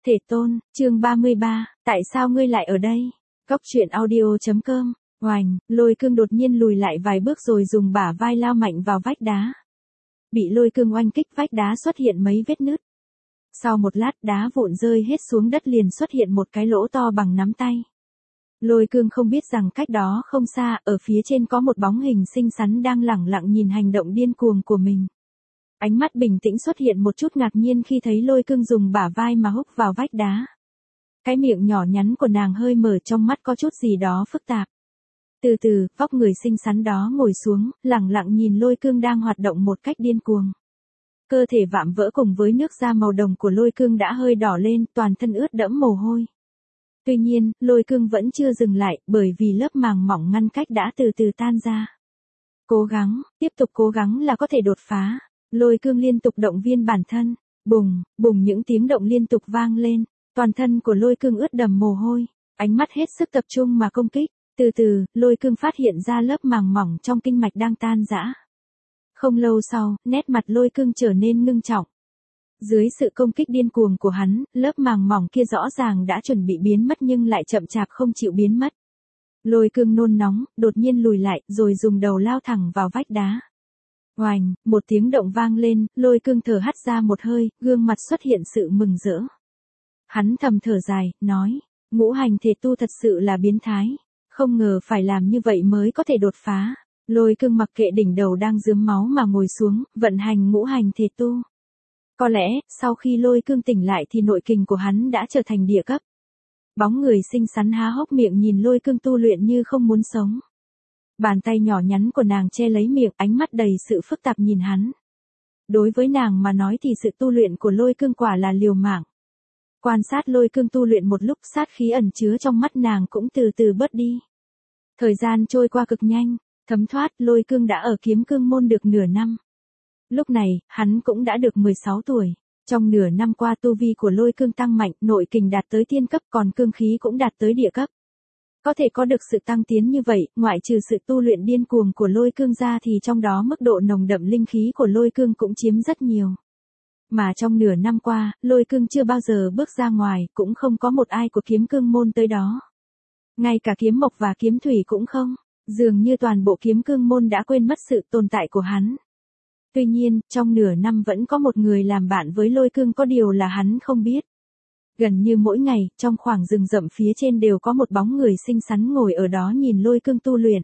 Thể tôn, chương 33, tại sao ngươi lại ở đây? Góc truyện audio.com, oành, Lôi Cương đột nhiên lùi lại vài bước rồi dùng bả vai lao mạnh vào vách đá. Bị Lôi Cương oanh kích, vách đá xuất hiện mấy vết nứt. Sau một lát đá vụn rơi hết xuống đất, liền xuất hiện một cái lỗ to bằng nắm tay. Lôi Cương không biết rằng cách đó không xa, ở phía trên có một bóng hình xinh xắn đang lẳng lặng nhìn hành động điên cuồng của mình. Ánh mắt bình tĩnh xuất hiện một chút ngạc nhiên khi thấy Lôi Cương dùng bả vai mà húc vào vách đá. Cái miệng nhỏ nhắn của nàng hơi mở, trong mắt có chút gì đó phức tạp. Từ từ, vóc người xinh xắn đó ngồi xuống, lẳng lặng nhìn Lôi Cương đang hoạt động một cách điên cuồng. Cơ thể vạm vỡ cùng với nước da màu đồng của Lôi Cương đã hơi đỏ lên, toàn thân ướt đẫm mồ hôi. Tuy nhiên, Lôi Cương vẫn chưa dừng lại, bởi vì lớp màng mỏng ngăn cách đã từ từ tan ra. Cố gắng, tiếp tục cố gắng là có thể đột phá. Lôi Cương liên tục động viên bản thân. Bùng, bùng, những tiếng động liên tục vang lên. Toàn thân của Lôi Cương ướt đẫm mồ hôi. Ánh mắt hết sức tập trung mà công kích. Từ từ, Lôi Cương phát hiện ra lớp màng mỏng trong kinh mạch đang tan rã. Không lâu sau, nét mặt Lôi Cương trở nên ngưng trọng. Dưới sự công kích điên cuồng của hắn, lớp màng mỏng kia rõ ràng đã chuẩn bị biến mất nhưng lại chậm chạp không chịu biến mất. Lôi Cương nôn nóng, đột nhiên lùi lại, rồi dùng đầu lao thẳng vào vách đá. Oành, một tiếng động vang lên, Lôi Cương thở hắt ra một hơi, gương mặt xuất hiện sự mừng rỡ. Hắn thầm thở dài, nói, ngũ hành thể tu thật sự là biến thái, không ngờ phải làm như vậy mới có thể đột phá. Lôi Cương mặc kệ đỉnh đầu đang rướm máu mà ngồi xuống, vận hành ngũ hành thể tu. Có lẽ, sau khi Lôi Cương tỉnh lại thì nội kình của hắn đã trở thành địa cấp. Bóng người xinh xắn há hốc miệng nhìn Lôi Cương tu luyện như không muốn sống. Bàn tay nhỏ nhắn của nàng che lấy miệng, ánh mắt đầy sự phức tạp nhìn hắn. Đối với nàng mà nói thì sự tu luyện của Lôi Cương quả là liều mạng. Quan sát Lôi Cương tu luyện một lúc, sát khí ẩn chứa trong mắt nàng cũng từ từ bớt đi. Thời gian trôi qua cực nhanh, thấm thoát, Lôi Cương đã ở Kiếm Cương môn được nửa năm. Lúc này, hắn cũng đã được 16 tuổi. Trong nửa năm qua tu vi của Lôi Cương tăng mạnh, nội kình đạt tới tiên cấp, còn cương khí cũng đạt tới địa cấp. Có thể có được sự tăng tiến như vậy, ngoại trừ sự tu luyện điên cuồng của Lôi Cương ra thì trong đó mức độ nồng đậm linh khí của Lôi Cương cũng chiếm rất nhiều. Mà trong nửa năm qua, Lôi Cương chưa bao giờ bước ra ngoài, cũng không có một ai của Kiếm Cương môn tới đó. Ngay cả Kiếm Mộc và Kiếm Thủy cũng không, dường như toàn bộ Kiếm Cương môn đã quên mất sự tồn tại của hắn. Tuy nhiên, trong nửa năm vẫn có một người làm bạn với Lôi Cương, có điều là hắn không biết. Gần như mỗi ngày, trong khoảng rừng rậm phía trên đều có một bóng người xinh xắn ngồi ở đó nhìn Lôi Cương tu luyện.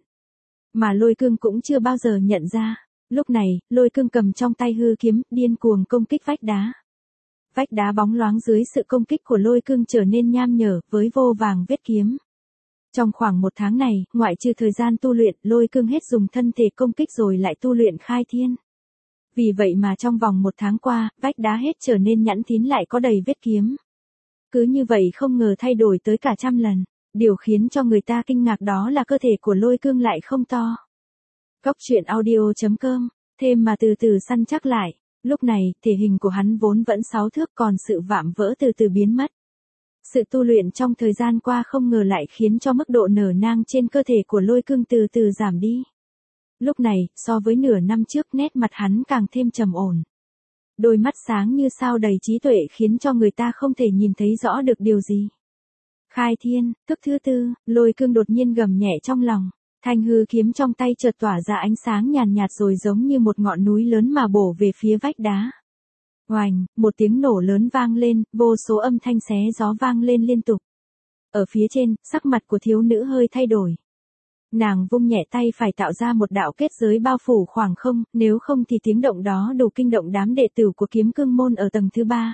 Mà Lôi Cương cũng chưa bao giờ nhận ra. Lúc này, Lôi Cương cầm trong tay hư kiếm, điên cuồng công kích vách đá. Vách đá bóng loáng dưới sự công kích của Lôi Cương trở nên nham nhở, với vô vàng vết kiếm. Trong khoảng một tháng này, ngoại trừ thời gian tu luyện, Lôi Cương hết dùng thân thể công kích rồi lại tu luyện khai thiên. Vì vậy mà trong vòng một tháng qua, vách đá hết trở nên nhẵn thín, lại có đầy vết kiếm. Cứ như vậy không ngờ thay đổi tới cả 100 lần. Điều khiến cho người ta kinh ngạc đó là cơ thể của Lôi Cương lại không to. Góc truyện audio.com, thêm mà từ từ săn chắc lại. Lúc này, thể hình của hắn vốn vẫn 6 thước, còn sự vạm vỡ từ từ biến mất. Sự tu luyện trong thời gian qua không ngờ lại khiến cho mức độ nở nang trên cơ thể của Lôi Cương từ từ giảm đi. Lúc này, so với nửa năm trước, nét mặt hắn càng thêm trầm ổn. Đôi mắt sáng như sao đầy trí tuệ khiến cho người ta không thể nhìn thấy rõ được điều gì. Khai thiên, thức thứ tư, Lôi Cương đột nhiên gầm nhẹ trong lòng. Thanh hư kiếm trong tay chợt tỏa ra ánh sáng nhàn nhạt rồi giống như một ngọn núi lớn mà bổ về phía vách đá. Oành, một tiếng nổ lớn vang lên, vô số âm thanh xé gió vang lên liên tục. Ở phía trên, sắc mặt của thiếu nữ hơi thay đổi. Nàng vung nhẹ tay phải tạo ra một đạo kết giới bao phủ khoảng không, nếu không thì tiếng động đó đủ kinh động đám đệ tử của Kiếm Cương môn ở tầng thứ 3.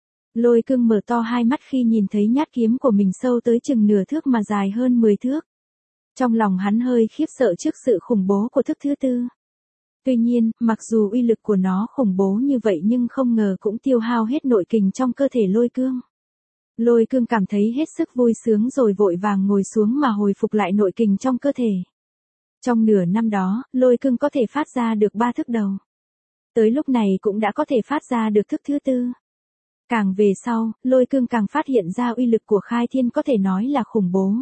Lôi Cương mở to hai mắt khi nhìn thấy nhát kiếm của mình sâu tới chừng nửa thước mà dài hơn 10 thước. Trong lòng hắn hơi khiếp sợ trước sự khủng bố của thức thứ tư. Tuy nhiên, mặc dù uy lực của nó khủng bố như vậy nhưng không ngờ cũng tiêu hao hết nội kình trong cơ thể Lôi Cương. Lôi Cương cảm thấy hết sức vui sướng rồi vội vàng ngồi xuống mà hồi phục lại nội kình trong cơ thể. Trong nửa năm đó, Lôi Cương có thể phát ra được 3 thức đầu. Tới lúc này cũng đã có thể phát ra được thức thứ tư. Càng về sau, Lôi Cương càng phát hiện ra uy lực của khai thiên có thể nói là khủng bố.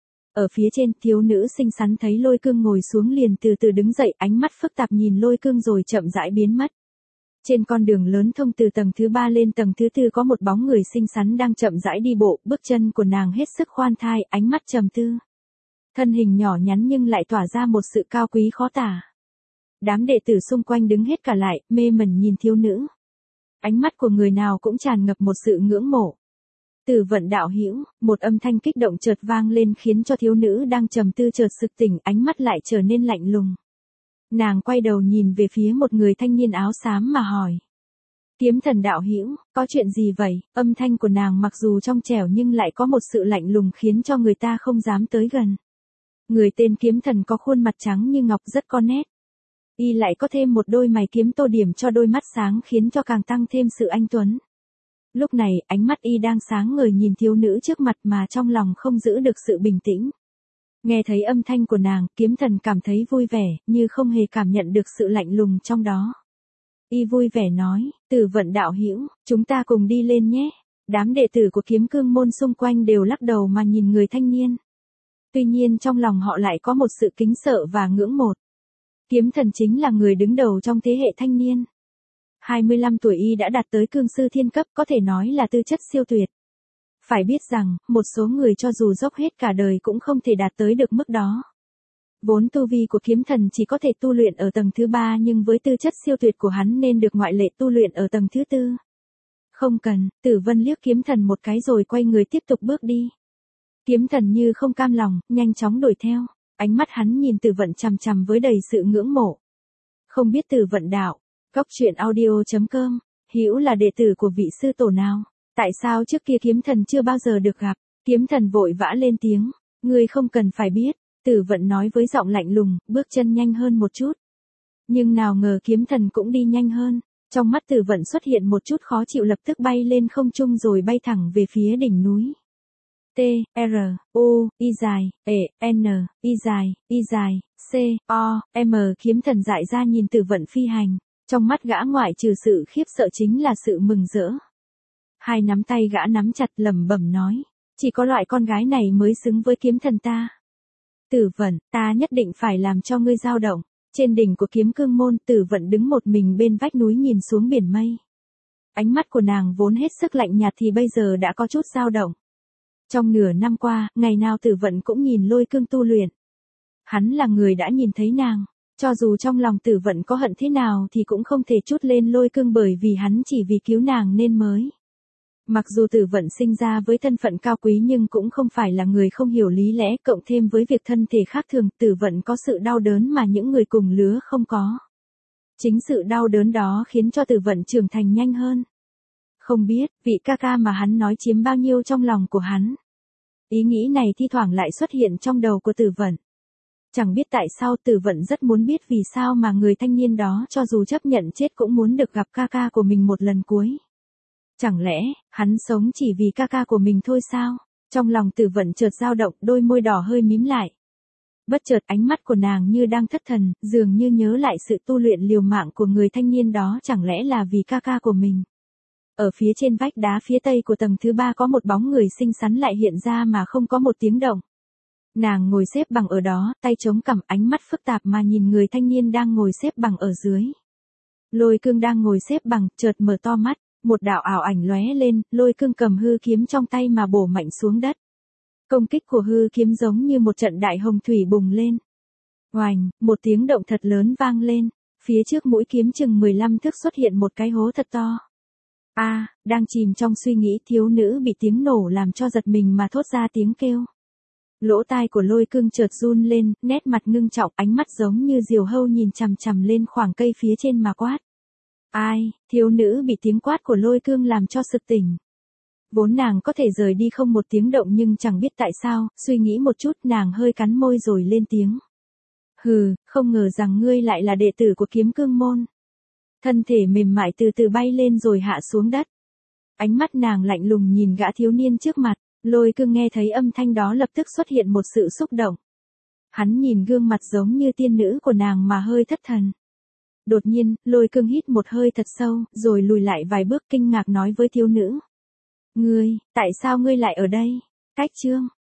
Ở phía trên, thiếu nữ xinh xắn thấy Lôi Cương ngồi xuống liền từ từ đứng dậy, ánh mắt phức tạp nhìn Lôi Cương rồi chậm rãi biến mất. Trên con đường lớn thông từ tầng thứ 3 lên tầng thứ 4 có một bóng người xinh xắn đang chậm rãi đi bộ, bước chân của nàng hết sức khoan thai, ánh mắt trầm tư. Thân hình nhỏ nhắn nhưng lại tỏa ra một sự cao quý khó tả. Đám đệ tử xung quanh đứng hết cả lại, mê mẩn nhìn thiếu nữ. Ánh mắt của người nào cũng tràn ngập một sự ngưỡng mộ. Tử Vận đạo hữu, một âm thanh kích động chợt vang lên khiến cho thiếu nữ đang trầm tư chợt sực tỉnh, ánh mắt lại trở nên lạnh lùng. Nàng quay đầu nhìn về phía một người thanh niên áo xám mà hỏi. Kiếm Thần đạo hữu, có chuyện gì vậy? Âm thanh của nàng mặc dù trong trẻo nhưng lại có một sự lạnh lùng khiến cho người ta không dám tới gần. Người tên Kiếm Thần có khuôn mặt trắng như ngọc rất có nét. Y lại có thêm một đôi mày kiếm tô điểm cho đôi mắt sáng khiến cho càng tăng thêm sự anh tuấn. Lúc này, ánh mắt Y đang sáng ngời nhìn thiếu nữ trước mặt mà trong lòng không giữ được sự bình tĩnh. Nghe thấy âm thanh của nàng, Kiếm Thần cảm thấy vui vẻ, như không hề cảm nhận được sự lạnh lùng trong đó. Y vui vẻ nói, Tử Vận đạo hữu, chúng ta cùng đi lên nhé. Đám đệ tử của Kiếm Cương môn xung quanh đều lắc đầu mà nhìn người thanh niên. Tuy nhiên trong lòng họ lại có một sự kính sợ và ngưỡng mộ. Kiếm Thần chính là người đứng đầu trong thế hệ thanh niên. 25 tuổi Y đã đạt tới cương sư thiên cấp, có thể nói là tư chất siêu tuyệt. Phải biết rằng, một số người cho dù dốc hết cả đời cũng không thể đạt tới được mức đó. Vốn tu vi của Kiếm Thần chỉ có thể tu luyện ở tầng thứ 3 nhưng với tư chất siêu tuyệt của hắn nên được ngoại lệ tu luyện ở tầng thứ 4. Không cần, Tử Vân liếc Kiếm Thần một cái rồi quay người tiếp tục bước đi. Kiếm Thần như không cam lòng, nhanh chóng đuổi theo. Ánh mắt hắn nhìn Tử Vận chằm chằm với đầy sự ngưỡng mộ. Không biết Tử Vận đạo, Cóc Truyện Audio.com, hữu là đệ tử của vị sư tổ nào? Tại sao trước kia Kiếm Thần chưa bao giờ được gặp? Kiếm Thần vội vã lên tiếng, ngươi không cần phải biết. Tử Vận nói với giọng lạnh lùng, bước chân nhanh hơn một chút. Nhưng nào ngờ Kiếm Thần cũng đi nhanh hơn. Trong mắt Tử Vận xuất hiện một chút khó chịu, lập tức bay lên không trung rồi bay thẳng về phía đỉnh núi. T, R, U, I dài, E, N, I dài, C, O, M. Kiếm Thần dại ra nhìn Tử Vận phi hành. Trong mắt gã ngoại trừ sự khiếp sợ chính là sự mừng rỡ. Hai nắm tay gã nắm chặt lẩm bẩm nói. Chỉ có loại con gái này mới xứng với Kiếm Thần ta. Tử Vận, ta nhất định phải làm cho ngươi dao động. Trên đỉnh của Kiếm Cương môn, Tử Vận đứng một mình bên vách núi nhìn xuống biển mây. Ánh mắt của nàng vốn hết sức lạnh nhạt thì bây giờ đã có chút dao động. Trong nửa năm qua, ngày nào Tử Vận cũng nhìn Lôi Cương tu luyện. Hắn là người đã nhìn thấy nàng. Cho dù trong lòng Tử Vận có hận thế nào thì cũng không thể trút lên Lôi Cương bởi vì hắn chỉ vì cứu nàng nên mới. Mặc dù Tử Vận sinh ra với thân phận cao quý nhưng cũng không phải là người không hiểu lý lẽ, cộng thêm với việc thân thể khác thường, Tử Vận có sự đau đớn mà những người cùng lứa không có. Chính sự đau đớn đó khiến cho Tử Vận trưởng thành nhanh hơn. Không biết, vị ca ca mà hắn nói chiếm bao nhiêu trong lòng của hắn. Ý nghĩ này thi thoảng lại xuất hiện trong đầu của Tử Vận. Chẳng biết tại sao Tử Vận rất muốn biết vì sao mà người thanh niên đó cho dù chấp nhận chết cũng muốn được gặp ca ca của mình một lần cuối. Chẳng lẽ, hắn sống chỉ vì ca ca của mình thôi sao? Trong lòng Tử Vận chợt dao động, đôi môi đỏ hơi mím lại. Bất chợt ánh mắt của nàng như đang thất thần, dường như nhớ lại sự tu luyện liều mạng của người thanh niên đó, chẳng lẽ là vì ca ca của mình. Ở phía trên vách đá phía tây của tầng thứ 3 có một bóng người xinh xắn lại hiện ra mà không có một tiếng động. Nàng ngồi xếp bằng ở đó, tay chống cằm, ánh mắt phức tạp mà nhìn người thanh niên đang ngồi xếp bằng ở dưới. Lôi Cương đang ngồi xếp bằng, chợt mở to mắt, một đạo ảo ảnh lóe lên, Lôi Cương cầm hư kiếm trong tay mà bổ mạnh xuống đất. Công kích của hư kiếm giống như một trận đại hồng thủy bùng lên. Oành, một tiếng động thật lớn vang lên, phía trước mũi kiếm chừng 15 thước xuất hiện một cái hố thật to. Đang chìm trong suy nghĩ, thiếu nữ bị tiếng nổ làm cho giật mình mà thốt ra tiếng kêu. Lỗ tai của Lôi Cương chợt run lên, nét mặt ngưng trọng, ánh mắt giống như diều hâu nhìn chằm chằm lên khoảng cây phía trên mà quát. Thiếu nữ bị tiếng quát của Lôi Cương làm cho sực tỉnh. Vốn nàng có thể rời đi không một tiếng động nhưng chẳng biết tại sao, suy nghĩ một chút nàng hơi cắn môi rồi lên tiếng. Hừ, không ngờ rằng ngươi lại là đệ tử của Kiếm Cương môn. Thân thể mềm mại từ từ bay lên rồi hạ xuống đất. Ánh mắt nàng lạnh lùng nhìn gã thiếu niên trước mặt. Lôi Cương nghe thấy âm thanh đó lập tức xuất hiện một sự xúc động. Hắn nhìn gương mặt giống như tiên nữ của nàng mà hơi thất thần. Đột nhiên, Lôi Cương hít một hơi thật sâu, rồi lùi lại vài bước kinh ngạc nói với thiếu nữ. Ngươi, tại sao ngươi lại ở đây? Cách chương